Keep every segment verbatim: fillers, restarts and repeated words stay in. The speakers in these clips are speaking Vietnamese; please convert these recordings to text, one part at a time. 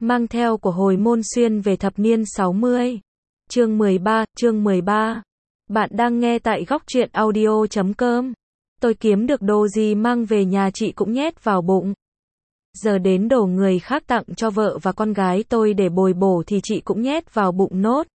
mang theo của hồi môn xuyên về thập niên sáu mươi. Chương mười ba, chương mười ba. Bạn đang nghe tại góc truyện audio chấm com. Tôi kiếm được đồ gì mang về nhà chị cũng nhét vào bụng. Giờ đến đồ người khác tặng cho vợ và con gái tôi để bồi bổ thì chị cũng nhét vào bụng nốt.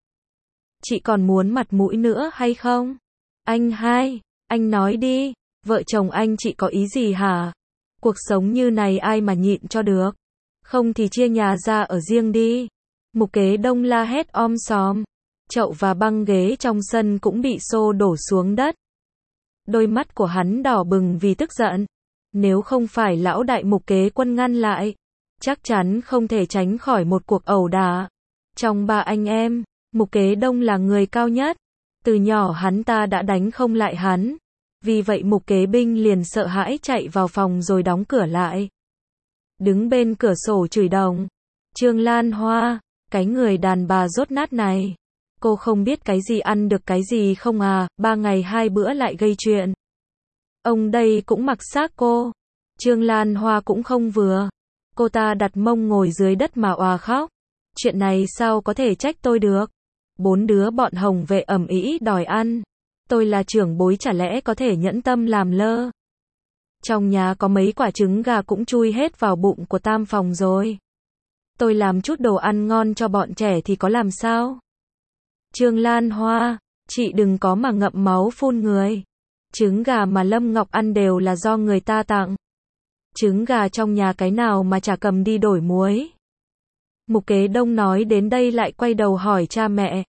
Chị còn muốn mặt mũi nữa hay không? Anh hai, anh nói đi, vợ chồng anh chị có ý gì hả? Cuộc sống như này ai mà nhịn cho được? Không thì chia nhà ra ở riêng đi. Mục Kế Đông la hét om sòm. Chậu và băng ghế trong sân cũng bị xô đổ xuống đất. Đôi mắt của hắn đỏ bừng vì tức giận. Nếu không phải lão đại Mục Kế Quân ngăn lại, chắc chắn không thể tránh khỏi một cuộc ẩu đả. Trong ba anh em, Mục Kế Đông là người cao nhất. Từ nhỏ hắn ta đã đánh không lại hắn. Vì vậy Mục Kế Binh liền sợ hãi chạy vào phòng rồi đóng cửa lại. Đứng bên cửa sổ chửi đồng. Trương Lan Hoa, cái người đàn bà dốt nát này. Cô không biết cái gì ăn được cái gì không à, ba ngày hai bữa lại gây chuyện. Ông đây cũng mặc xác cô. Trương Lan Hoa cũng không vừa. Cô ta đặt mông ngồi dưới đất mà òa khóc. Chuyện này sao có thể trách tôi được. Bốn đứa bọn Hồng Vệ ầm ĩ đòi ăn. Tôi là trưởng bối chả lẽ có thể nhẫn tâm làm lơ. Trong nhà có mấy quả trứng gà cũng chui hết vào bụng của Tam Phòng rồi. Tôi làm chút đồ ăn ngon cho bọn trẻ thì có làm sao? Trương Lan Hoa, chị đừng có mà ngậm máu phun người. Trứng gà mà Lâm Ngọc ăn đều là do người ta tặng. Trứng gà trong nhà cái nào mà chả cầm đi đổi muối. Mục Kế Đông nói đến đây lại quay đầu hỏi cha mẹ.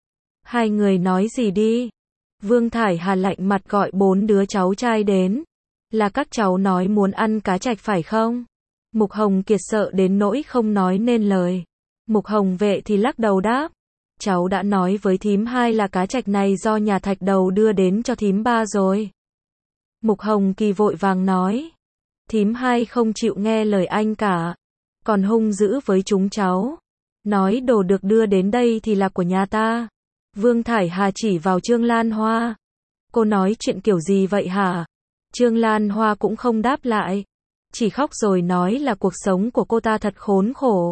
Hai người nói gì đi? Vương Thải Hà lạnh mặt gọi bốn đứa cháu trai đến. Là các cháu nói muốn ăn cá trạch phải không? Mục Hồng Kiệt sợ đến nỗi không nói nên lời. Mục Hồng Vệ thì lắc đầu đáp. Cháu đã nói với thím hai là cá trạch này do nhà Thạch Đầu đưa đến cho thím ba rồi. Mục Hồng Kỳ vội vàng nói. Thím hai không chịu nghe lời anh cả. Còn hung dữ với chúng cháu. Nói đồ được đưa đến đây thì là của nhà ta. Vương Thải Hà chỉ vào Trương Lan Hoa. Cô nói chuyện kiểu gì vậy hả? Trương Lan Hoa cũng không đáp lại. Chỉ khóc rồi nói là cuộc sống của cô ta thật khốn khổ.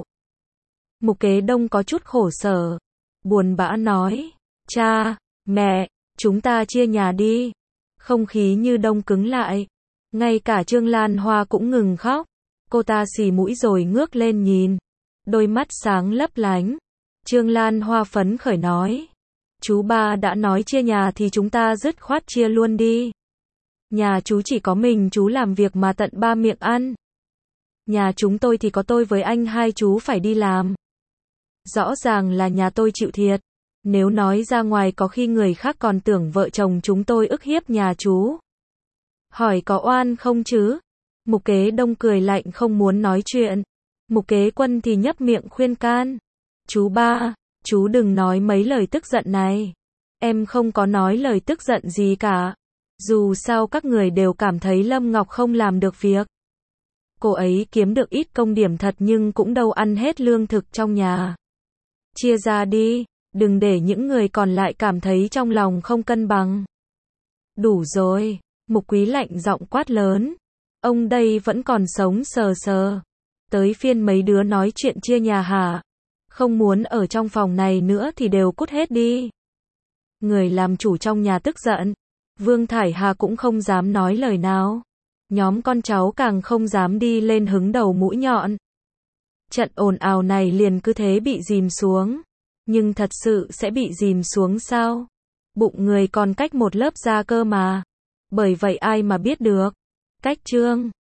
Mục Kế Đông có chút khổ sở. Buồn bã nói. Cha, mẹ, chúng ta chia nhà đi. Không khí như đông cứng lại. Ngay cả Trương Lan Hoa cũng ngừng khóc. Cô ta xì mũi rồi ngước lên nhìn. Đôi mắt sáng lấp lánh. Trương Lan Hoa phấn khởi nói. Chú ba đã nói chia nhà thì chúng ta dứt khoát chia luôn đi. Nhà chú chỉ có mình chú làm việc mà tận ba miệng ăn. Nhà chúng tôi thì có tôi với anh hai chú phải đi làm. Rõ ràng là nhà tôi chịu thiệt. Nếu nói ra ngoài có khi người khác còn tưởng vợ chồng chúng tôi ức hiếp nhà chú. Hỏi có oan không chứ? Mục Kế Đông cười lạnh không muốn nói chuyện. Mục Kế Quân thì nhấp miệng khuyên can. Chú ba, chú đừng nói mấy lời tức giận này. Em không có nói lời tức giận gì cả. Dù sao các người đều cảm thấy Lâm Ngọc không làm được việc. Cô ấy kiếm được ít công điểm thật nhưng cũng đâu ăn hết lương thực trong nhà. Chia ra đi, đừng để những người còn lại cảm thấy trong lòng không cân bằng. Đủ rồi, Mục Quý lạnh giọng quát lớn. Ông đây vẫn còn sống sờ sờ. Tới phiên mấy đứa nói chuyện chia nhà hả? Không muốn ở trong phòng này nữa thì đều cút hết đi. Người làm chủ trong nhà tức giận. Vương Thải Hà cũng không dám nói lời nào. Nhóm con cháu càng không dám đi lên hứng đầu mũi nhọn. Trận ồn ào này liền cứ thế bị dìm xuống. Nhưng thật sự sẽ bị dìm xuống sao? Bụng người còn cách một lớp da cơ mà. Bởi vậy ai mà biết được. Cách chương